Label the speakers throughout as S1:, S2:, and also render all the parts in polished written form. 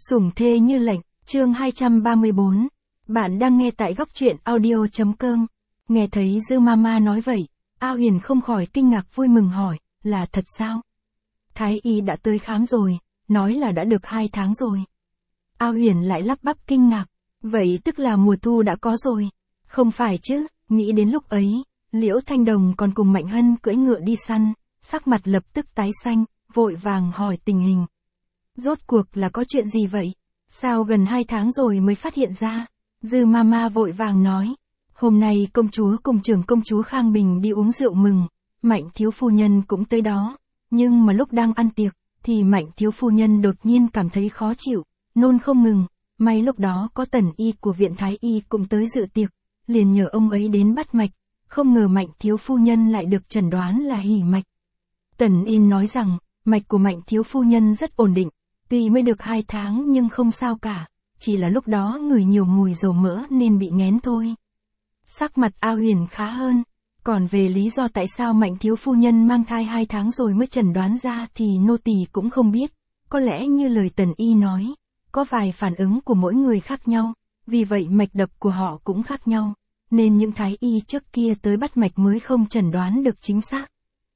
S1: Sủng thê như lệnh, chương 234. Bạn đang nghe tại góc truyện audio.com. Nghe thấy Dư Mama nói vậy, A Huyền không khỏi kinh ngạc vui mừng hỏi, là thật sao? Thái y đã tới khám rồi, nói là đã được 2 tháng rồi. A Huyền lại lắp bắp kinh ngạc, vậy tức là mùa thu đã có rồi. Không phải chứ, nghĩ đến lúc ấy, Liễu Thanh Đồng còn cùng Mạnh Hân cưỡi ngựa đi săn, sắc mặt lập tức tái xanh, vội vàng hỏi tình hình. Rốt cuộc là có chuyện gì vậy? Sao gần 2 tháng rồi mới phát hiện ra? Dư Mama vội vàng nói. Hôm nay công chúa cùng trưởng công chúa Khang Bình đi uống rượu mừng, Mạnh thiếu phu nhân cũng tới đó. Nhưng mà lúc đang ăn tiệc, thì Mạnh thiếu phu nhân đột nhiên cảm thấy khó chịu, nôn không ngừng. May lúc đó có Tần y của viện Thái y cũng tới dự tiệc, liền nhờ ông ấy đến bắt mạch. Không ngờ Mạnh thiếu phu nhân lại được chẩn đoán là hỉ mạch. Tần y nói rằng, mạch của Mạnh thiếu phu nhân rất ổn định. Tuy mới được 2 tháng nhưng không sao cả, chỉ là lúc đó ngửi nhiều mùi dầu mỡ nên bị nghén thôi. Sắc mặt A Huyền khá hơn, còn về lý do tại sao Mạnh thiếu phu nhân mang thai 2 tháng rồi mới chẩn đoán ra thì nô tỳ cũng không biết, có lẽ như lời Tần y nói, có vài phản ứng của mỗi người khác nhau, vì vậy mạch đập của họ cũng khác nhau, nên những thái y trước kia tới bắt mạch mới không chẩn đoán được chính xác.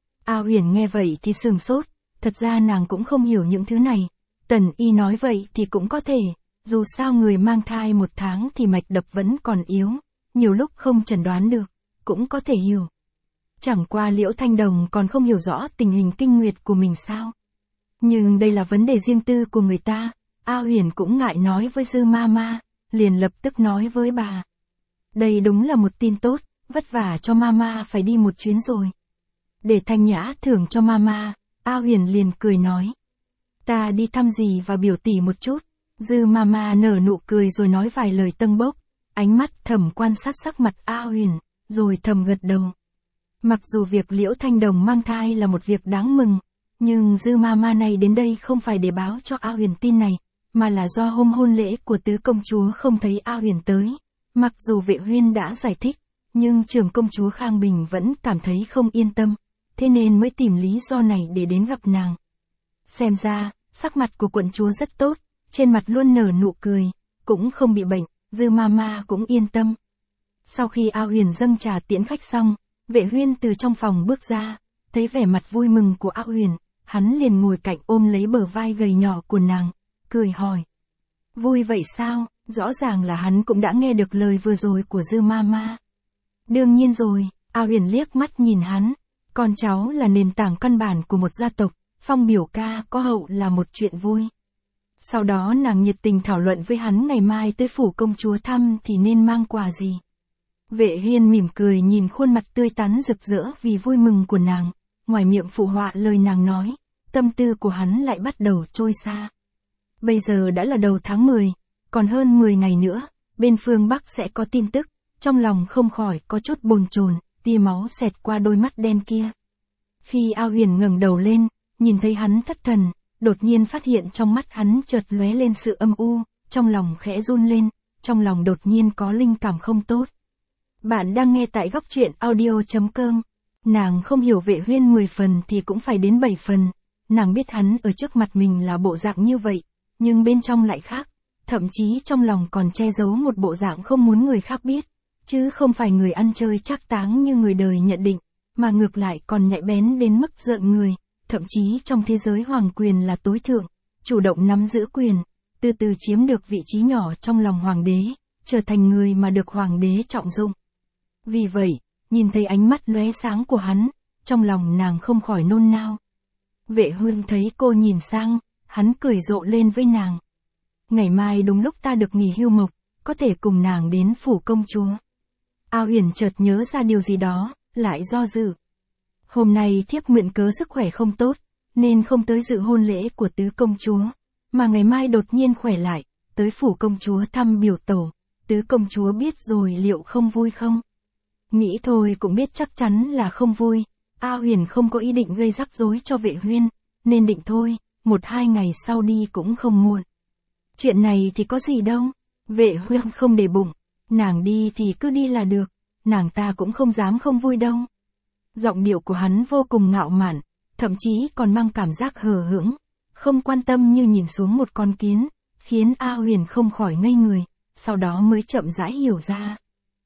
S1: A Huyền nghe vậy thì sửng sốt, thật ra nàng cũng không hiểu những thứ này. Tần y nói vậy thì cũng có thể, dù sao người mang thai 1 tháng thì mạch đập vẫn còn yếu, nhiều lúc không chẩn đoán được, cũng có thể hiểu. Chẳng qua Liễu Thanh Đồng còn không hiểu rõ tình hình kinh nguyệt của mình sao. Nhưng đây là vấn đề riêng tư của người ta, A Huyền cũng ngại nói với Dư Mama, liền lập tức nói với bà. Đây đúng là một tin tốt, vất vả cho Mama phải đi một chuyến rồi. Để thanh nhã thưởng cho Mama, A Huyền liền cười nói. Ta đi thăm dì và biểu tỷ một chút. Dư Mama nở nụ cười rồi nói vài lời tâng bốc, ánh mắt thầm quan sát sắc mặt A Huyền, rồi thầm gật đầu. Mặc dù việc Liễu Thanh Đồng mang thai là một việc đáng mừng, nhưng Dư Mama này đến đây không phải để báo cho A Huyền tin này, mà là do hôm hôn lễ của tứ công chúa không thấy A Huyền tới. Mặc dù Vệ Huyên đã giải thích, nhưng trưởng công chúa Khang Bình vẫn cảm thấy không yên tâm, thế nên mới tìm lý do này để đến gặp nàng. Xem ra, sắc mặt của quận chúa rất tốt, trên mặt luôn nở nụ cười, cũng không bị bệnh, Dư Mama cũng yên tâm. Sau khi A Huyền dâng trà tiễn khách xong, Vệ Huyên từ trong phòng bước ra, thấy vẻ mặt vui mừng của A Huyền, hắn liền ngồi cạnh ôm lấy bờ vai gầy nhỏ của nàng, cười hỏi. Vui vậy sao? Rõ ràng là hắn cũng đã nghe được lời vừa rồi của Dư Mama. Đương nhiên rồi, A Huyền liếc mắt nhìn hắn, con cháu là nền tảng căn bản của một gia tộc. Phong biểu ca có hậu là một chuyện vui. Sau đó nàng nhiệt tình thảo luận với hắn ngày mai tới phủ công chúa thăm thì nên mang quà gì. Vệ Huyên mỉm cười nhìn khuôn mặt tươi tắn rực rỡ vì vui mừng của nàng, ngoài miệng phụ họa lời nàng nói, tâm tư của hắn lại bắt đầu trôi xa. Bây giờ đã là đầu tháng 10, còn hơn 10 ngày nữa, bên phương Bắc sẽ có tin tức, trong lòng không khỏi có chút bồn chồn, tia máu xẹt qua đôi mắt đen kia. Khi A Huyền ngẩng đầu lên, nhìn thấy hắn thất thần, đột nhiên phát hiện trong mắt hắn chợt lóe lên sự âm u, trong lòng khẽ run lên, trong lòng đột nhiên có linh cảm không tốt. Bạn đang nghe tại góc truyện audio.com. Nàng không hiểu Vệ Huyên 10 phần thì cũng phải đến 7 phần. Nàng biết hắn ở trước mặt mình là bộ dạng như vậy, nhưng bên trong lại khác, thậm chí trong lòng còn che giấu một bộ dạng không muốn người khác biết, chứ không phải người ăn chơi trác táng như người đời nhận định, mà ngược lại còn nhạy bén đến mức rợn người. Thậm chí trong thế giới hoàng quyền là tối thượng, chủ động nắm giữ quyền, từ từ chiếm được vị trí nhỏ trong lòng hoàng đế, trở thành người mà được hoàng đế trọng dụng. Vì vậy, nhìn thấy ánh mắt lóe sáng của hắn, trong lòng nàng không khỏi nôn nao. Vệ Huyên thấy cô nhìn sang, hắn cười rộ lên với nàng. Ngày mai đúng lúc ta được nghỉ hưu mộc, có thể cùng nàng đến phủ công chúa. A Huyền chợt nhớ ra điều gì đó, lại do dự. Hôm nay thiếp mượn cớ sức khỏe không tốt, nên không tới dự hôn lễ của tứ công chúa, mà ngày mai đột nhiên khỏe lại, tới phủ công chúa thăm biểu tổ, tứ công chúa biết rồi liệu không vui không? Nghĩ thôi cũng biết chắc chắn là không vui, A Huyền không có ý định gây rắc rối cho Vệ Huyên, nên định thôi, 1-2 ngày sau đi cũng không muộn. Chuyện này thì có gì đâu, Vệ Huyên không để bụng, nàng đi thì cứ đi là được, nàng ta cũng không dám không vui đâu. Giọng điệu của hắn vô cùng ngạo mạn, thậm chí còn mang cảm giác hờ hững, không quan tâm như nhìn xuống một con kiến, khiến A Huyền không khỏi ngây người, sau đó mới chậm rãi hiểu ra.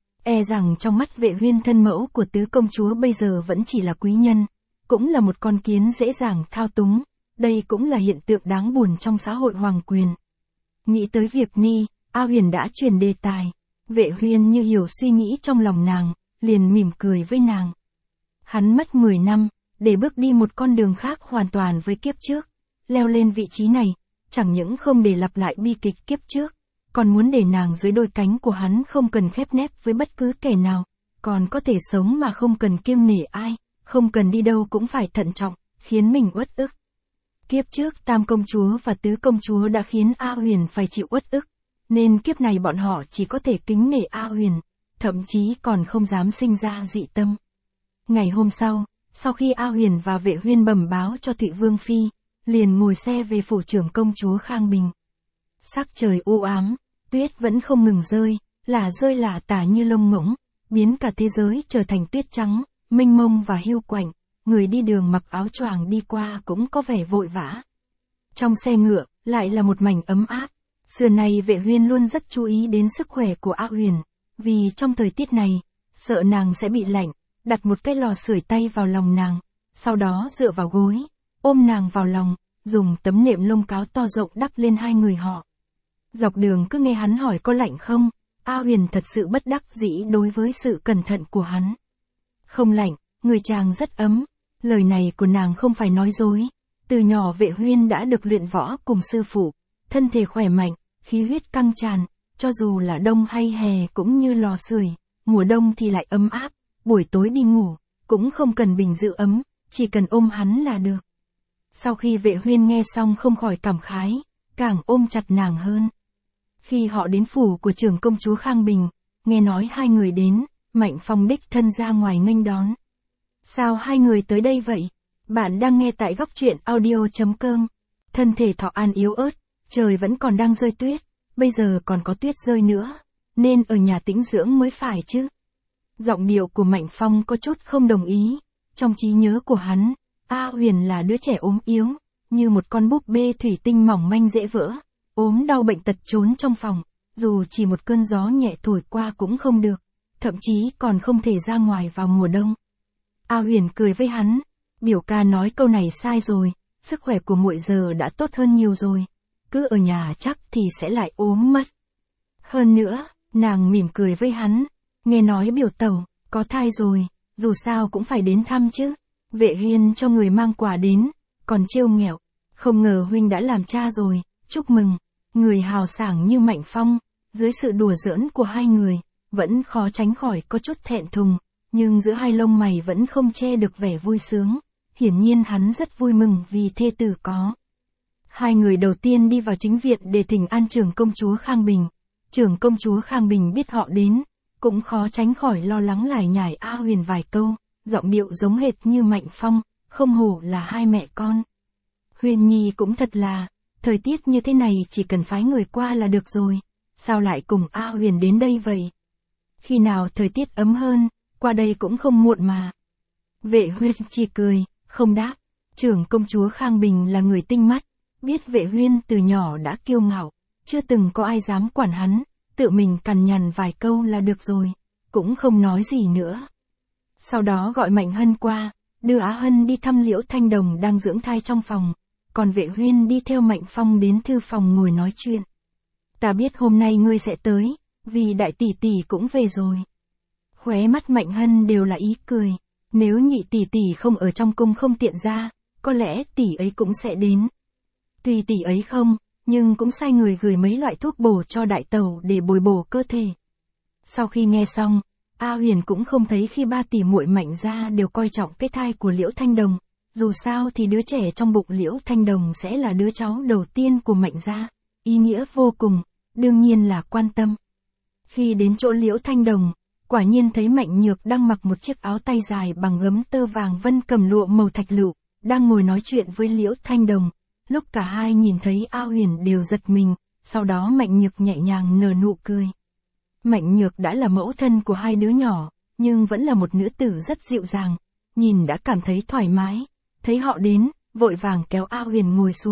S1: E rằng trong mắt Vệ Huyên thân mẫu của tứ công chúa bây giờ vẫn chỉ là quý nhân, cũng là một con kiến dễ dàng thao túng, đây cũng là hiện tượng đáng buồn trong xã hội hoàng quyền. Nghĩ tới việc Ni, A Huyền đã chuyển đề tài, Vệ Huyên như hiểu suy nghĩ trong lòng nàng, liền mỉm cười với nàng. Hắn mất 10 năm, để bước đi một con đường khác hoàn toàn với kiếp trước, leo lên vị trí này, chẳng những không để lặp lại bi kịch kiếp trước, còn muốn để nàng dưới đôi cánh của hắn không cần khép nép với bất cứ kẻ nào, còn có thể sống mà không cần kiêng nể ai, không cần đi đâu cũng phải thận trọng, khiến mình uất ức. Kiếp trước tam công chúa và tứ công chúa đã khiến A Huyền phải chịu uất ức, nên kiếp này bọn họ chỉ có thể kính nể A Huyền, thậm chí còn không dám sinh ra dị tâm. Ngày hôm sau khi A Huyền và Vệ Huyên bẩm báo cho Thụy Vương Phi, liền ngồi xe về phủ trưởng công chúa Khang Bình. Sắc trời u ám, tuyết vẫn không ngừng rơi, rơi lả tả như lông ngỗng, biến cả thế giới trở thành tuyết trắng, mênh mông và hiu quạnh, người đi đường mặc áo choàng đi qua cũng có vẻ vội vã. Trong xe ngựa, lại là một mảnh ấm áp. Xưa nay Vệ Huyên luôn rất chú ý đến sức khỏe của A Huyền, vì trong thời tiết này, sợ nàng sẽ bị lạnh, đặt một cái lò sưởi tay vào lòng nàng, sau đó dựa vào gối, ôm nàng vào lòng, dùng tấm nệm lông cáo to rộng đắp lên hai người họ. Dọc đường cứ nghe hắn hỏi có lạnh không, A Huyền thật sự bất đắc dĩ đối với sự cẩn thận của hắn. Không lạnh, người chàng rất ấm, lời này của nàng không phải nói dối. Từ nhỏ Vệ Huyên đã được luyện võ cùng sư phụ, thân thể khỏe mạnh, khí huyết căng tràn, cho dù là đông hay hè cũng như lò sưởi, mùa đông thì lại ấm áp, buổi tối đi ngủ, cũng không cần bình giữ ấm, chỉ cần ôm hắn là được. Sau khi Vệ Huyên nghe xong không khỏi cảm khái, càng ôm chặt nàng hơn. Khi họ đến phủ của trưởng công chúa Khang Bình, nghe nói hai người đến, Mạnh Phong đích thân ra ngoài nghênh đón. Sao hai người tới đây vậy? Bạn đang nghe tại góc truyện audio.com. Thân thể Thọ An yếu ớt, trời vẫn còn đang rơi tuyết, bây giờ còn có tuyết rơi nữa, nên ở nhà tĩnh dưỡng mới phải chứ. Giọng điệu của Mạnh Phong có chút không đồng ý, trong trí nhớ của hắn, A Huyền là đứa trẻ ốm yếu, như một con búp bê thủy tinh mỏng manh dễ vỡ, ốm đau bệnh tật trốn trong phòng, dù chỉ một cơn gió nhẹ thổi qua cũng không được, thậm chí còn không thể ra ngoài vào mùa đông. A Huyền cười với hắn, biểu ca nói câu này sai rồi, sức khỏe của muội giờ đã tốt hơn nhiều rồi, cứ ở nhà chắc thì sẽ lại ốm mất. Hơn nữa, nàng mỉm cười với hắn, nghe nói biểu tẩu, có thai rồi, dù sao cũng phải đến thăm chứ. Vệ Huyên cho người mang quà đến, còn trêu nghẹo, không ngờ huynh đã làm cha rồi, chúc mừng. Người hào sảng như Mạnh Phong, dưới sự đùa giỡn của hai người, vẫn khó tránh khỏi có chút thẹn thùng, nhưng giữa hai lông mày vẫn không che được vẻ vui sướng, hiển nhiên hắn rất vui mừng vì thê tử có. Hai người đầu tiên đi vào chính viện để thỉnh an trưởng công chúa Khang Bình. Trưởng công chúa Khang Bình biết họ đến, cũng khó tránh khỏi lo lắng lải nhải A Huyền vài câu, giọng điệu giống hệt như Mạnh Phong, không hổ là hai mẹ con. Huyền Nhi cũng thật là, thời tiết như thế này chỉ cần phái người qua là được rồi, sao lại cùng A Huyền đến đây vậy? Khi nào thời tiết ấm hơn, qua đây cũng không muộn mà. Vệ Huyên chỉ cười, không đáp. Trưởng công chúa Khang Bình là người tinh mắt, biết Vệ Huyên từ nhỏ đã kiêu ngạo, chưa từng có ai dám quản hắn, tự mình cằn nhằn vài câu là được rồi, cũng không nói gì nữa. Sau đó gọi Mạnh Hân qua, đưa Á Hân đi thăm Liễu Thanh Đồng đang dưỡng thai trong phòng, còn Vệ Huyên đi theo Mạnh Phong đến thư phòng ngồi nói chuyện. Ta biết hôm nay ngươi sẽ tới, vì đại tỷ tỷ cũng về rồi. Khóe mắt Mạnh Hân đều là ý cười, nếu nhị tỷ tỷ không ở trong cung không tiện ra, có lẽ tỷ ấy cũng sẽ đến. Tuy tỷ ấy không, nhưng cũng sai người gửi mấy loại thuốc bổ cho đại tẩu để bồi bổ cơ thể. Sau khi nghe xong, A Huyền cũng không thấy khi ba tỷ muội Mạnh gia đều coi trọng cái thai của Liễu Thanh Đồng, dù sao thì đứa trẻ trong bụng Liễu Thanh Đồng sẽ là đứa cháu đầu tiên của Mạnh gia, ý nghĩa vô cùng, đương nhiên là quan tâm. Khi đến chỗ Liễu Thanh Đồng, quả nhiên thấy Mạnh Nhược đang mặc một chiếc áo tay dài bằng gấm tơ vàng vân cầm lụa màu thạch lựu, đang ngồi nói chuyện với Liễu Thanh Đồng. Lúc cả hai nhìn thấy A Huyền đều giật mình, sau đó Mạnh Nhược nhẹ nhàng nở nụ cười. Mạnh Nhược đã là mẫu thân của hai đứa nhỏ, nhưng vẫn là một nữ tử rất dịu dàng, nhìn đã cảm thấy thoải mái. Thấy họ đến, vội vàng kéo A Huyền ngồi xuống,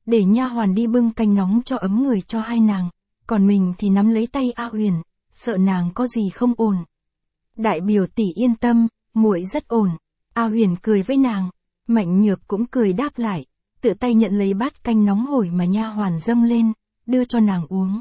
S1: để nha hoàn đi bưng canh nóng cho ấm người cho hai nàng, còn mình thì nắm lấy tay A Huyền, sợ nàng có gì không ổn. Đại biểu tỷ yên tâm, muội rất ổn. A Huyền cười với nàng, Mạnh Nhược cũng cười đáp lại, tự tay nhận lấy bát canh nóng hổi mà nha hoàn dâng lên, đưa cho nàng uống.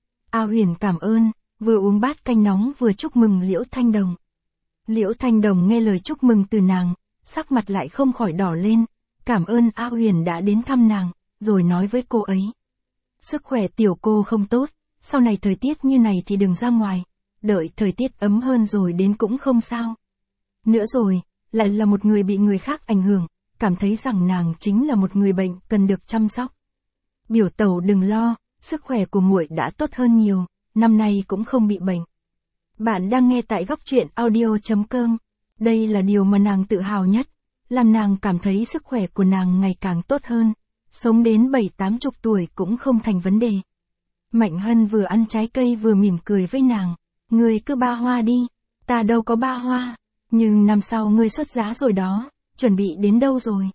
S1: A Huyền cảm ơn, vừa uống bát canh nóng vừa chúc mừng Liễu Thanh Đồng. Liễu Thanh Đồng nghe lời chúc mừng từ nàng, sắc mặt lại không khỏi đỏ lên, cảm ơn A Huyền đã đến thăm nàng, rồi nói với cô ấy. Sức khỏe tiểu cô không tốt, sau này thời tiết như này thì đừng ra ngoài, đợi thời tiết ấm hơn rồi đến cũng không sao. Nữa rồi, lại là một người bị người khác ảnh hưởng, cảm thấy rằng nàng chính là một người bệnh cần được chăm sóc. Biểu tẩu đừng lo, sức khỏe của muội đã tốt hơn nhiều, năm nay cũng không bị bệnh. Bạn đang nghe tại góc truyện audio.com. Đây là điều mà nàng tự hào nhất, làm nàng cảm thấy sức khỏe của nàng ngày càng tốt hơn, sống đến 70-80 tuổi cũng không thành vấn đề. Mạnh Hân vừa ăn trái cây vừa mỉm cười với nàng, ngươi cứ ba hoa đi, ta đâu có ba hoa, nhưng năm sau ngươi xuất giá rồi đó, chuẩn bị đến đâu rồi?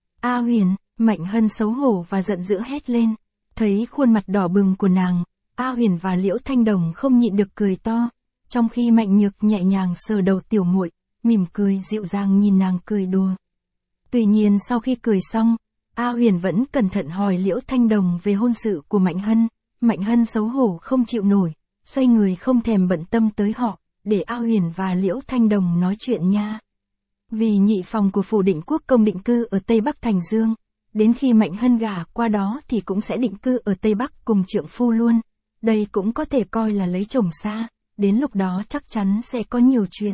S1: A Huyền, Mạnh Hân xấu hổ và giận dữ hét lên, thấy khuôn mặt đỏ bừng của nàng, A Huyền và Liễu Thanh Đồng không nhịn được cười to, trong khi Mạnh Nhược nhẹ nhàng sờ đầu tiểu muội, mỉm cười dịu dàng nhìn nàng cười đùa. Tuy nhiên sau khi cười xong, A Huyền vẫn cẩn thận hỏi Liễu Thanh Đồng về hôn sự của Mạnh Hân. Mạnh Hân xấu hổ không chịu nổi, xoay người không thèm bận tâm tới họ, để A Huyền và Liễu Thanh Đồng nói chuyện nha. Vì nhị phòng của phủ Định Quốc công định cư ở Tây Bắc Thành Dương, đến khi Mạnh Hân gả qua đó thì cũng sẽ định cư ở Tây Bắc cùng trượng phu luôn. Đây cũng có thể coi là lấy chồng xa, đến lúc đó chắc chắn sẽ có nhiều chuyện.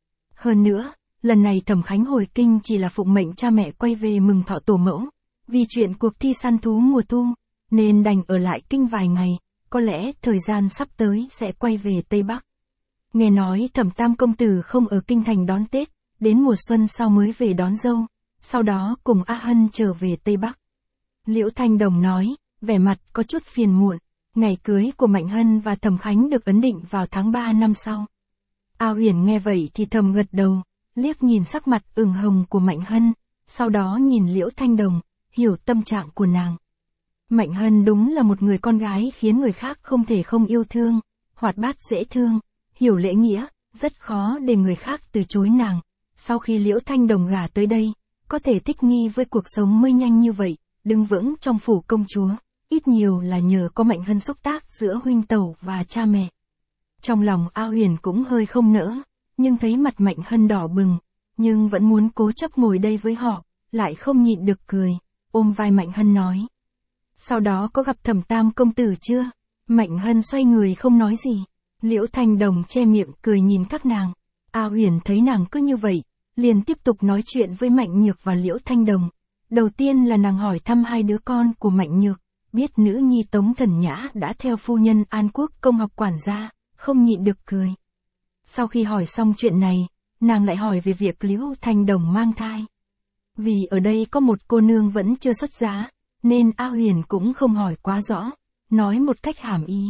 S1: Hơn nữa, lần này Thẩm Khánh hồi kinh chỉ là phụng mệnh cha mẹ quay về mừng thọ tổ mẫu, vì chuyện cuộc thi săn thú mùa thu, nên đành ở lại kinh vài ngày, có lẽ thời gian sắp tới sẽ quay về Tây Bắc. Nghe nói Thẩm Tam công tử không ở kinh thành đón Tết, đến mùa xuân sau mới về đón dâu, sau đó cùng A Hân trở về Tây Bắc. Liễu Thanh Đồng nói, vẻ mặt có chút phiền muộn, ngày cưới của Mạnh Hân và Thẩm Khánh được ấn định vào tháng 3 năm sau. A Huyền nghe vậy thì thầm gật đầu, liếc nhìn sắc mặt ửng hồng của Mạnh Hân, sau đó nhìn Liễu Thanh Đồng, hiểu tâm trạng của nàng. Mạnh Hân đúng là một người con gái khiến người khác không thể không yêu thương, hoạt bát dễ thương, hiểu lễ nghĩa, rất khó để người khác từ chối nàng. Sau khi Liễu Thanh Đồng gả tới đây, có thể thích nghi với cuộc sống mới nhanh như vậy, đứng vững trong phủ công chúa, ít nhiều là nhờ có Mạnh Hân xúc tác giữa huynh tẩu và cha mẹ. Trong lòng A Huyền cũng hơi không nỡ, nhưng thấy mặt Mạnh Hân đỏ bừng, nhưng vẫn muốn cố chấp ngồi đây với họ, lại không nhịn được cười, ôm vai Mạnh Hân nói. Sau đó có gặp Thẩm Tam công tử chưa? Mạnh Hân xoay người không nói gì. Liễu Thanh Đồng che miệng cười nhìn các nàng. A Huyền thấy nàng cứ như vậy, liền tiếp tục nói chuyện với Mạnh Nhược và Liễu Thanh Đồng. Đầu tiên là nàng hỏi thăm hai đứa con của Mạnh Nhược, biết nữ nhi Tống Thần Nhã đã theo phu nhân An Quốc công học quản gia, không nhịn được cười. Sau khi hỏi xong chuyện này, nàng lại hỏi về việc Liễu Thanh Đồng mang thai. Vì ở đây có một cô nương vẫn chưa xuất giá, nên A Huyền cũng không hỏi quá rõ, nói một cách hàm ý.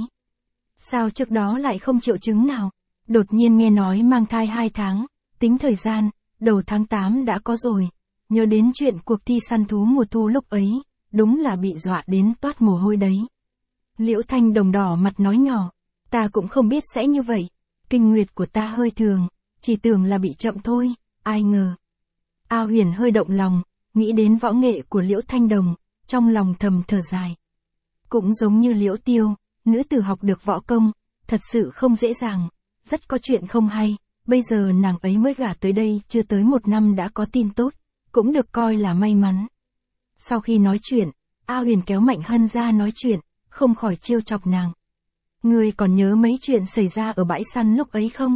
S1: Sao trước đó lại không triệu chứng nào? Đột nhiên nghe nói mang thai 2 tháng, tính thời gian, đầu tháng 8 đã có rồi. Nhớ đến chuyện cuộc thi săn thú mùa thu lúc ấy, đúng là bị dọa đến toát mồ hôi đấy. Liễu Thanh Đồng đỏ mặt nói nhỏ, ta cũng không biết sẽ như vậy, kinh nguyệt của ta hơi thường, chỉ tưởng là bị chậm thôi, ai ngờ. A Huyền hơi động lòng, nghĩ đến võ nghệ của Liễu Thanh Đồng, trong lòng thầm thở dài. Cũng giống như Liễu Tiêu, nữ tử học được võ công, thật sự không dễ dàng, rất có chuyện không hay, bây giờ nàng ấy mới gả tới đây chưa tới 1 năm đã có tin tốt, cũng được coi là may mắn. Sau khi nói chuyện, A Huyền kéo Mạnh Hân ra nói chuyện, không khỏi trêu chọc nàng. Ngươi còn nhớ mấy chuyện xảy ra ở bãi săn lúc ấy không?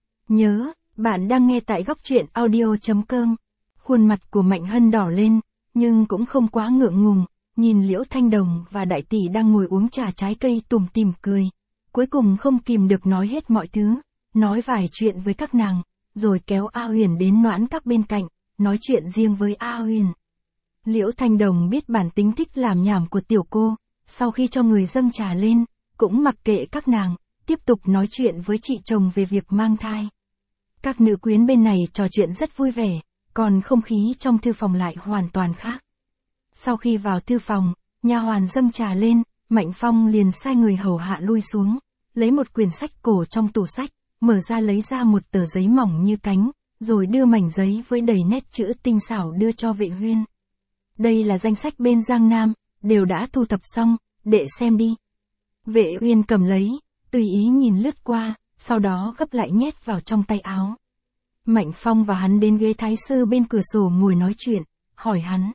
S1: Nhớ, bạn đang nghe tại góc truyện audio.com. Khuôn mặt của Mạnh Hân đỏ lên, nhưng cũng không quá ngượng ngùng, nhìn Liễu Thanh Đồng và đại tỷ đang ngồi uống trà trái cây tủm tỉm cười. Cuối cùng không kìm được nói hết mọi thứ, nói vài chuyện với các nàng, rồi kéo A Huyền đến Noãn Các bên cạnh, nói chuyện riêng với A Huyền. Liễu Thanh Đồng biết bản tính thích làm nhảm của tiểu cô, sau khi cho người dâng trà lên, cũng mặc kệ các nàng, tiếp tục nói chuyện với chị chồng về việc mang thai. Các nữ quyến bên này trò chuyện rất vui vẻ, còn không khí trong thư phòng lại hoàn toàn khác. Sau khi vào thư phòng, nha hoàn dâng trà lên, Mạnh Phong liền sai người hầu hạ lui xuống, lấy một quyển sách cổ trong tủ sách, mở ra lấy ra một tờ giấy mỏng như cánh, rồi đưa mảnh giấy với đầy nét chữ tinh xảo đưa cho Vệ Huyên. Đây là danh sách bên Giang Nam, đều đã thu thập xong, đệ xem đi. Vệ Uyên cầm lấy, tùy ý nhìn lướt qua, sau đó gấp lại nhét vào trong tay áo. Mạnh Phong và hắn đến ghế thái sư bên cửa sổ ngồi nói chuyện, hỏi hắn.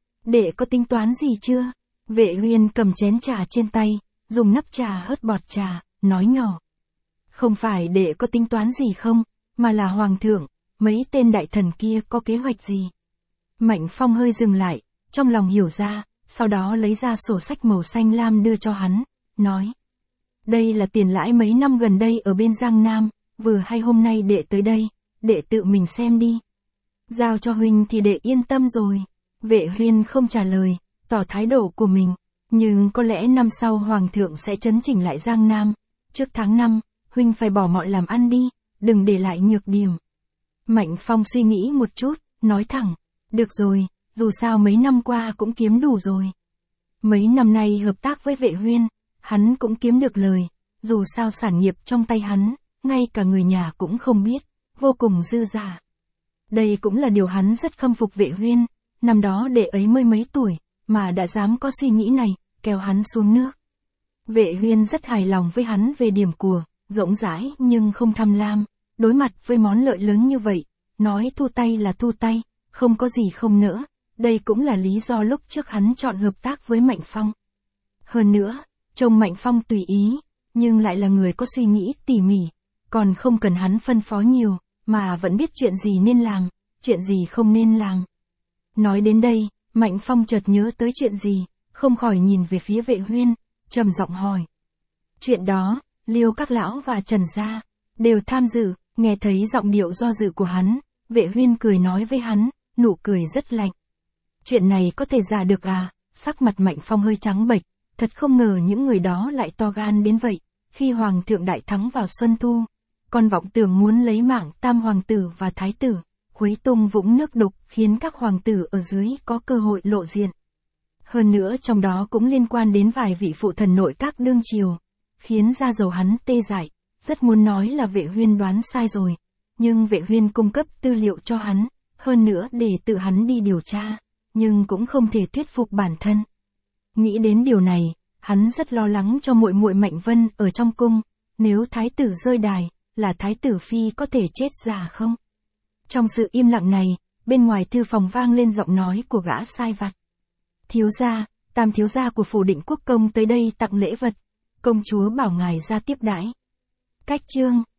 S1: Đệ có tính toán gì chưa? Vệ Uyên cầm chén trà trên tay, dùng nắp trà hớt bọt trà, nói nhỏ. Không phải đệ có tính toán gì không, mà là hoàng thượng, mấy tên đại thần kia có kế hoạch gì? Mạnh Phong hơi dừng lại, trong lòng hiểu ra, sau đó lấy ra sổ sách màu xanh lam đưa cho hắn, nói. Đây là tiền lãi mấy năm gần đây ở bên Giang Nam, vừa hay hôm nay đệ tới đây, đệ tự mình xem đi. Giao cho huynh thì đệ yên tâm rồi. Vệ Huyên không trả lời, tỏ thái độ của mình, nhưng có lẽ năm sau hoàng thượng sẽ chấn chỉnh lại Giang Nam, trước tháng 5, huynh phải bỏ mọi làm ăn đi, đừng để lại nhược điểm. Mạnh Phong suy nghĩ một chút, nói thẳng, được rồi, dù sao mấy năm qua cũng kiếm đủ rồi. Mấy năm nay hợp tác với Vệ Huyên, hắn cũng kiếm được lời, dù sao sản nghiệp trong tay hắn, ngay cả người nhà cũng không biết, vô cùng dư dả. Đây cũng là điều hắn rất khâm phục Vệ Huyên, năm đó đệ ấy mới mấy tuổi, mà đã dám có suy nghĩ này, kéo hắn xuống nước. Vệ Huyên rất hài lòng với hắn về điểm của, rộng rãi nhưng không tham lam, đối mặt với món lợi lớn như vậy, nói thu tay là thu tay, không có gì không nỡ, đây cũng là lý do lúc trước hắn chọn hợp tác với Mạnh Phong. Hơn nữa, trông Mạnh Phong tùy ý, nhưng lại là người có suy nghĩ tỉ mỉ, còn không cần hắn phân phó nhiều, mà vẫn biết chuyện gì nên làm, chuyện gì không nên làm. Nói đến đây, Mạnh Phong chợt nhớ tới chuyện gì, không khỏi nhìn về phía Vệ Huyên, trầm giọng hỏi. Chuyện đó, Liêu các lão và Trần gia đều tham dự, nghe thấy giọng điệu do dự của hắn, Vệ Huyên cười nói với hắn, nụ cười rất lạnh. Chuyện này có thể giả được à? Sắc mặt Mạnh Phong hơi trắng bệch, thật không ngờ những người đó lại to gan đến vậy, khi hoàng thượng đại thắng vào Xuân Thu, còn vọng tưởng muốn lấy mạng tam hoàng tử và thái tử, khuấy tung vũng nước đục, khiến các hoàng tử ở dưới có cơ hội lộ diện. Hơn nữa trong đó cũng liên quan đến vài vị phụ thần nội các đương triều, khiến da dầu hắn tê dại, rất muốn nói là Vệ Huyên đoán sai rồi, nhưng Vệ Huyên cung cấp tư liệu cho hắn, hơn nữa để tự hắn đi điều tra, nhưng cũng không thể thuyết phục bản thân. Nghĩ đến điều này, hắn rất lo lắng cho muội muội Mạnh Vân ở trong cung, nếu thái tử rơi đài, là thái tử phi có thể chết già không? Trong sự im lặng này, bên ngoài thư phòng vang lên giọng nói của gã sai vặt. Thiếu gia, tam thiếu gia của phủ Định Quốc công tới đây tặng lễ vật, công chúa bảo ngài ra tiếp đãi. Cách chương